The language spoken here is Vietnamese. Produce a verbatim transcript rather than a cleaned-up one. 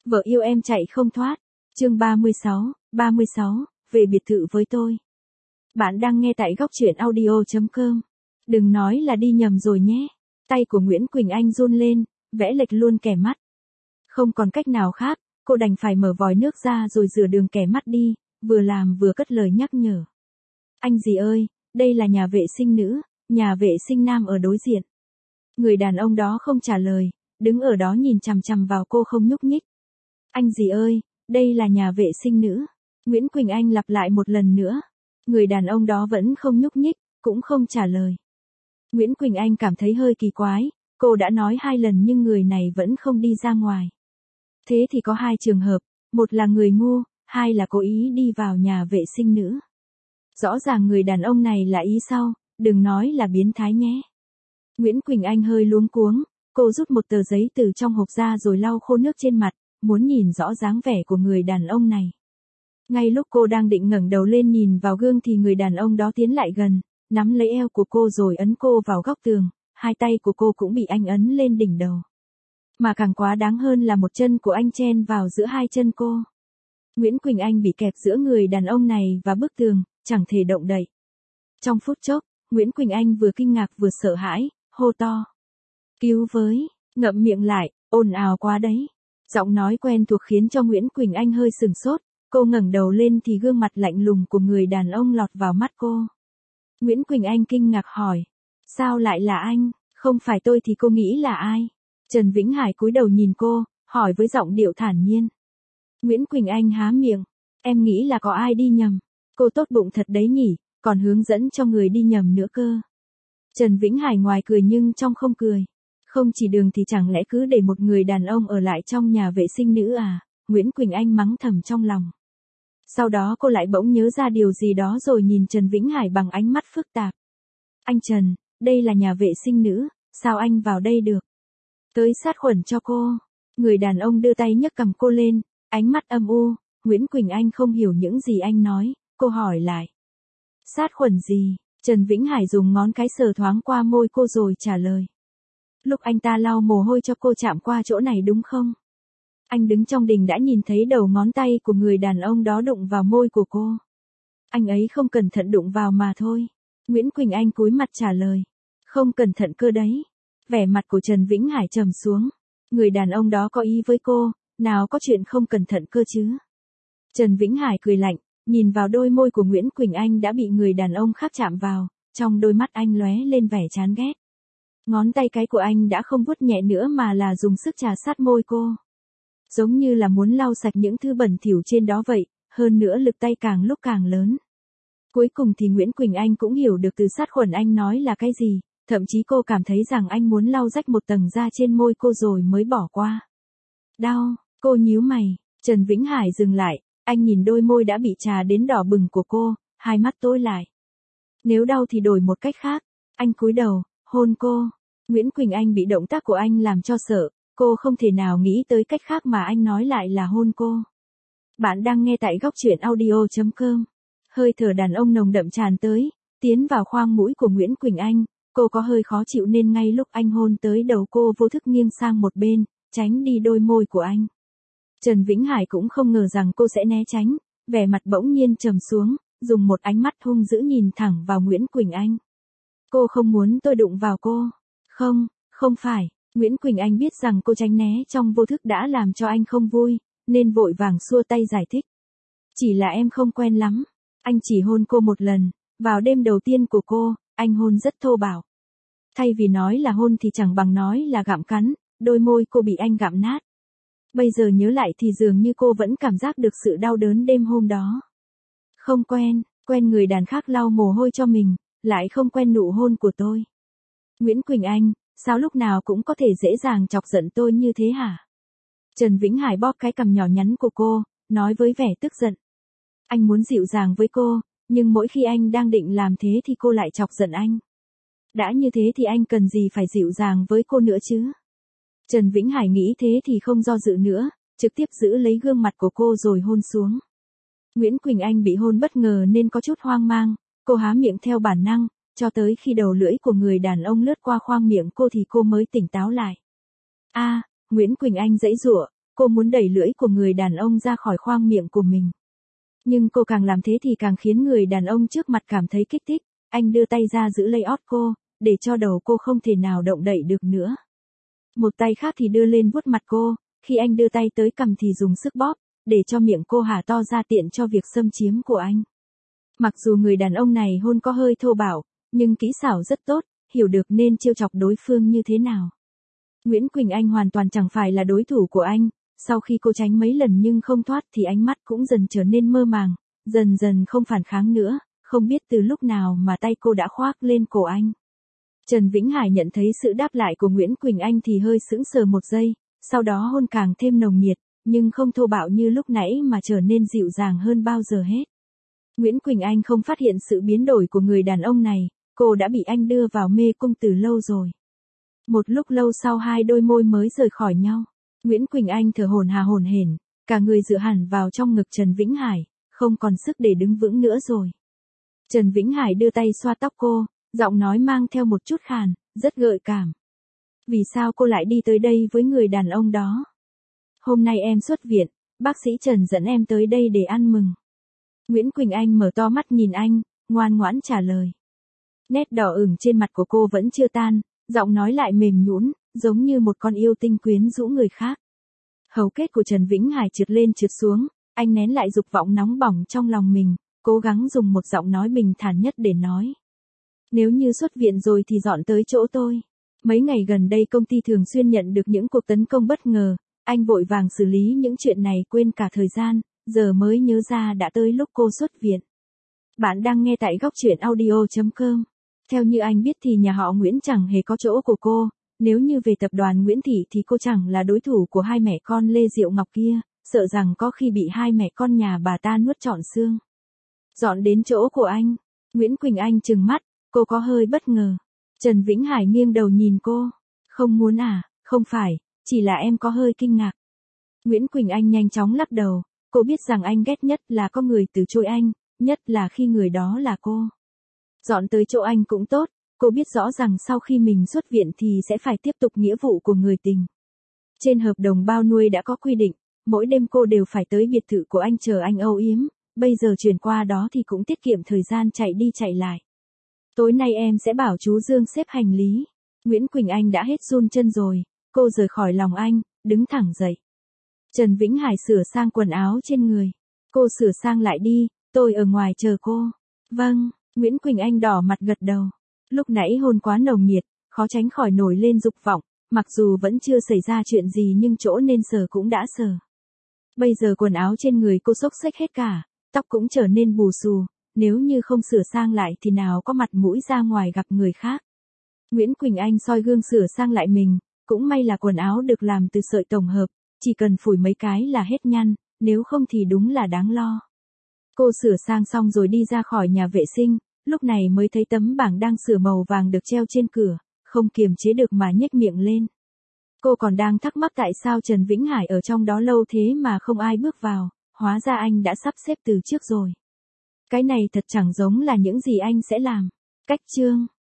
Vợ yêu em chạy không thoát. Chương ba mươi sáu, ba mươi sáu, về biệt thự với tôi. Bạn đang nghe tại góc truyện audio chấm com. Đừng nói là đi nhầm rồi nhé. Tay của Nguyễn Quỳnh Anh run lên, vẽ lệch luôn kẻ mắt. Không còn cách nào khác, cô đành phải mở vòi nước ra rồi rửa đường kẻ mắt đi, vừa làm vừa cất lời nhắc nhở. Anh gì ơi, đây là nhà vệ sinh nữ, nhà vệ sinh nam ở đối diện. Người đàn ông đó không trả lời, đứng ở đó nhìn chằm chằm vào cô không nhúc nhích. Anh gì ơi, đây là nhà vệ sinh nữ. Nguyễn Quỳnh Anh lặp lại một lần nữa. Người đàn ông đó vẫn không nhúc nhích, cũng không trả lời. Nguyễn Quỳnh Anh cảm thấy hơi kỳ quái, cô đã nói hai lần nhưng người này vẫn không đi ra ngoài. Thế thì có hai trường hợp, một là người ngu, hai là cố ý đi vào nhà vệ sinh nữ. Rõ ràng người đàn ông này là ý sau, đừng nói là biến thái nhé. Nguyễn Quỳnh Anh hơi luống cuống, cô rút một tờ giấy từ trong hộp ra rồi lau khô nước trên mặt, muốn nhìn rõ dáng vẻ của người đàn ông này. Ngay lúc cô đang định ngẩng đầu lên nhìn vào gương thì người đàn ông đó tiến lại gần, nắm lấy eo của cô rồi ấn cô vào góc tường, hai tay của cô cũng bị anh ấn lên đỉnh đầu. Mà càng quá đáng hơn là một chân của anh chen vào giữa hai chân cô. Nguyễn Quỳnh Anh bị kẹp giữa người đàn ông này và bức tường, chẳng thể động đậy. Trong phút chốc, Nguyễn Quỳnh Anh vừa kinh ngạc vừa sợ hãi, hô to. Cứu với, ngậm miệng lại, ồn ào quá đấy. Giọng nói quen thuộc khiến cho Nguyễn Quỳnh Anh hơi sừng sốt, cô ngẩng đầu lên thì gương mặt lạnh lùng của người đàn ông lọt vào mắt cô. Nguyễn Quỳnh Anh kinh ngạc hỏi, sao lại là anh, không phải tôi thì cô nghĩ là ai? Trần Vĩnh Hải cúi đầu nhìn cô, hỏi với giọng điệu thản nhiên. Nguyễn Quỳnh Anh há miệng, em nghĩ là có ai đi nhầm, cô tốt bụng thật đấy nhỉ, còn hướng dẫn cho người đi nhầm nữa cơ. Trần Vĩnh Hải ngoài cười nhưng trong không cười. Không chỉ đường thì chẳng lẽ cứ để một người đàn ông ở lại trong nhà vệ sinh nữ à, Nguyễn Quỳnh Anh mắng thầm trong lòng. Sau đó cô lại bỗng nhớ ra điều gì đó rồi nhìn Trần Vĩnh Hải bằng ánh mắt phức tạp. Anh Trần, đây là nhà vệ sinh nữ, sao anh vào đây được? Tới sát khuẩn cho cô. Người đàn ông đưa tay nhấc cằm cô lên, ánh mắt âm u. Nguyễn Quỳnh Anh không hiểu những gì anh nói, cô hỏi lại. Sát khuẩn gì? Trần Vĩnh Hải dùng ngón cái sờ thoáng qua môi cô rồi trả lời. Lúc anh ta lau mồ hôi cho cô chạm qua chỗ này đúng không? Anh đứng trong đình đã nhìn thấy đầu ngón tay của người đàn ông đó đụng vào môi của cô. Anh ấy không cẩn thận đụng vào mà thôi. Nguyễn Quỳnh Anh cúi mặt trả lời. Không cẩn thận cơ đấy. Vẻ mặt của Trần Vĩnh Hải trầm xuống. Người đàn ông đó có ý với cô, nào có chuyện không cẩn thận cơ chứ. Trần Vĩnh Hải cười lạnh, nhìn vào đôi môi của Nguyễn Quỳnh Anh đã bị người đàn ông khác chạm vào, trong đôi mắt anh lóe lên vẻ chán ghét. Ngón tay cái của anh đã không vuốt nhẹ nữa mà là dùng sức trà sát môi cô. Giống như là muốn lau sạch những thứ bẩn thỉu trên đó vậy, hơn nữa lực tay càng lúc càng lớn. Cuối cùng thì Nguyễn Quỳnh Anh cũng hiểu được từ sát khuẩn anh nói là cái gì, thậm chí cô cảm thấy rằng anh muốn lau rách một tầng da trên môi cô rồi mới bỏ qua. Đau, cô nhíu mày, Trần Vĩnh Hải dừng lại, anh nhìn đôi môi đã bị trà đến đỏ bừng của cô, hai mắt tối lại. Nếu đau thì đổi một cách khác, anh cúi đầu, hôn cô. Nguyễn Quỳnh Anh bị động tác của anh làm cho sợ, cô không thể nào nghĩ tới cách khác mà anh nói lại là hôn cô. Bạn đang nghe tại góc truyện audio chấm com. Hơi thở đàn ông nồng đậm tràn tới, tiến vào khoang mũi của Nguyễn Quỳnh Anh, cô có hơi khó chịu nên ngay lúc anh hôn tới đầu cô vô thức nghiêng sang một bên, tránh đi đôi môi của anh. Trần Vĩnh Hải cũng không ngờ rằng cô sẽ né tránh, vẻ mặt bỗng nhiên trầm xuống, dùng một ánh mắt hung dữ nhìn thẳng vào Nguyễn Quỳnh Anh. Cô không muốn tôi đụng vào cô. Không, không phải. Nguyễn Quỳnh Anh biết rằng cô tránh né trong vô thức đã làm cho anh không vui, nên vội vàng xua tay giải thích. Chỉ là em không quen lắm. Anh chỉ hôn cô một lần, vào đêm đầu tiên của cô, anh hôn rất thô bạo. Thay vì nói là hôn thì chẳng bằng nói là gặm cắn, đôi môi cô bị anh gặm nát. Bây giờ nhớ lại thì dường như cô vẫn cảm giác được sự đau đớn đêm hôm đó. Không quen, quen người đàn khác lau mồ hôi cho mình, lại không quen nụ hôn của tôi. Nguyễn Quỳnh Anh, sao lúc nào cũng có thể dễ dàng chọc giận tôi như thế hả? Trần Vĩnh Hải bóp cái cằm nhỏ nhắn của cô, nói với vẻ tức giận. Anh muốn dịu dàng với cô, nhưng mỗi khi anh đang định làm thế thì cô lại chọc giận anh. Đã như thế thì anh cần gì phải dịu dàng với cô nữa chứ? Trần Vĩnh Hải nghĩ thế thì không do dự nữa, trực tiếp giữ lấy gương mặt của cô rồi hôn xuống. Nguyễn Quỳnh Anh bị hôn bất ngờ nên có chút hoang mang, cô há miệng theo bản năng, cho tới khi đầu lưỡi của người đàn ông lướt qua khoang miệng cô thì cô mới tỉnh táo lại. A, à, Nguyễn Quỳnh Anh giãy giụa, cô muốn đẩy lưỡi của người đàn ông ra khỏi khoang miệng của mình. Nhưng cô càng làm thế thì càng khiến người đàn ông trước mặt cảm thấy kích thích, anh đưa tay ra giữ lấy ót cô, để cho đầu cô không thể nào động đậy được nữa. Một tay khác thì đưa lên vuốt mặt cô, khi anh đưa tay tới cằm thì dùng sức bóp, để cho miệng cô há to ra tiện cho việc xâm chiếm của anh. Mặc dù người đàn ông này hôn có hơi thô bạo, nhưng kỹ xảo rất tốt, hiểu được nên trêu chọc đối phương như thế nào. Nguyễn Quỳnh Anh hoàn toàn chẳng phải là đối thủ của anh, sau khi cô tránh mấy lần nhưng không thoát thì ánh mắt cũng dần trở nên mơ màng, dần dần không phản kháng nữa, không biết từ lúc nào mà tay cô đã khoác lên cổ anh. Trần Vĩnh Hải nhận thấy sự đáp lại của Nguyễn Quỳnh Anh thì hơi sững sờ một giây, sau đó hôn càng thêm nồng nhiệt, nhưng không thô bạo như lúc nãy mà trở nên dịu dàng hơn bao giờ hết. Nguyễn Quỳnh Anh không phát hiện sự biến đổi của người đàn ông này, cô đã bị anh đưa vào mê cung từ lâu rồi. Một lúc lâu sau hai đôi môi mới rời khỏi nhau, Nguyễn Quỳnh Anh thở hổn hà hổn hển, cả người dựa hẳn vào trong ngực Trần Vĩnh Hải, không còn sức để đứng vững nữa rồi. Trần Vĩnh Hải đưa tay xoa tóc cô, giọng nói mang theo một chút khàn, rất gợi cảm. Vì sao cô lại đi tới đây với người đàn ông đó? Hôm nay em xuất viện, bác sĩ Trần dẫn em tới đây để ăn mừng. Nguyễn Quỳnh Anh mở to mắt nhìn anh, ngoan ngoãn trả lời. Nét đỏ ửng trên mặt của cô vẫn chưa tan, giọng nói lại mềm nhũn, giống như một con yêu tinh quyến rũ người khác. Hầu kết của Trần Vĩnh Hải trượt lên trượt xuống, anh nén lại dục vọng nóng bỏng trong lòng mình, cố gắng dùng một giọng nói bình thản nhất để nói. Nếu như xuất viện rồi thì dọn tới chỗ tôi. Mấy ngày gần đây công ty thường xuyên nhận được những cuộc tấn công bất ngờ, anh vội vàng xử lý những chuyện này quên cả thời gian, giờ mới nhớ ra đã tới lúc cô xuất viện. Bạn đang nghe tại góc truyện audio chấm com. Theo như anh biết thì nhà họ Nguyễn chẳng hề có chỗ của cô, nếu như về tập đoàn Nguyễn Thị thì cô chẳng là đối thủ của hai mẹ con Lê Diệu Ngọc kia, sợ rằng có khi bị hai mẹ con nhà bà ta nuốt trọn xương. Dọn đến chỗ của anh, Nguyễn Quỳnh Anh trừng mắt, cô có hơi bất ngờ. Trần Vĩnh Hải nghiêng đầu nhìn cô, không muốn à, không phải, chỉ là em có hơi kinh ngạc. Nguyễn Quỳnh Anh nhanh chóng lắc đầu, cô biết rằng anh ghét nhất là có người từ chối anh, nhất là khi người đó là cô. Dọn tới chỗ anh cũng tốt, cô biết rõ rằng sau khi mình xuất viện thì sẽ phải tiếp tục nghĩa vụ của người tình. Trên hợp đồng bao nuôi đã có quy định, mỗi đêm cô đều phải tới biệt thự của anh chờ anh âu yếm, bây giờ chuyển qua đó thì cũng tiết kiệm thời gian chạy đi chạy lại. Tối nay em sẽ bảo chú Dương xếp hành lý. Nguyễn Quỳnh Anh đã hết run chân rồi, cô rời khỏi lòng anh, đứng thẳng dậy. Trần Vĩnh Hải sửa sang quần áo trên người. Cô sửa sang lại đi, tôi ở ngoài chờ cô. Vâng, Nguyễn Quỳnh Anh đỏ mặt gật đầu. Lúc nãy hôn quá nồng nhiệt, khó tránh khỏi nổi lên dục vọng, mặc dù vẫn chưa xảy ra chuyện gì nhưng chỗ nên sờ cũng đã sờ. Bây giờ quần áo trên người cô xốc xếch hết cả, tóc cũng trở nên bù xù, nếu như không sửa sang lại thì nào có mặt mũi ra ngoài gặp người khác. Nguyễn Quỳnh Anh soi gương sửa sang lại mình, cũng may là quần áo được làm từ sợi tổng hợp, chỉ cần phủi mấy cái là hết nhăn, nếu không thì đúng là đáng lo. Cô sửa sang xong rồi đi ra khỏi nhà vệ sinh, lúc này mới thấy tấm bảng đang sửa màu vàng được treo trên cửa, không kiềm chế được mà nhếch miệng lên. Cô còn đang thắc mắc tại sao Trần Vĩnh Hải ở trong đó lâu thế mà không ai bước vào, hóa ra anh đã sắp xếp từ trước rồi. Cái này thật chẳng giống là những gì anh sẽ làm. Cách chương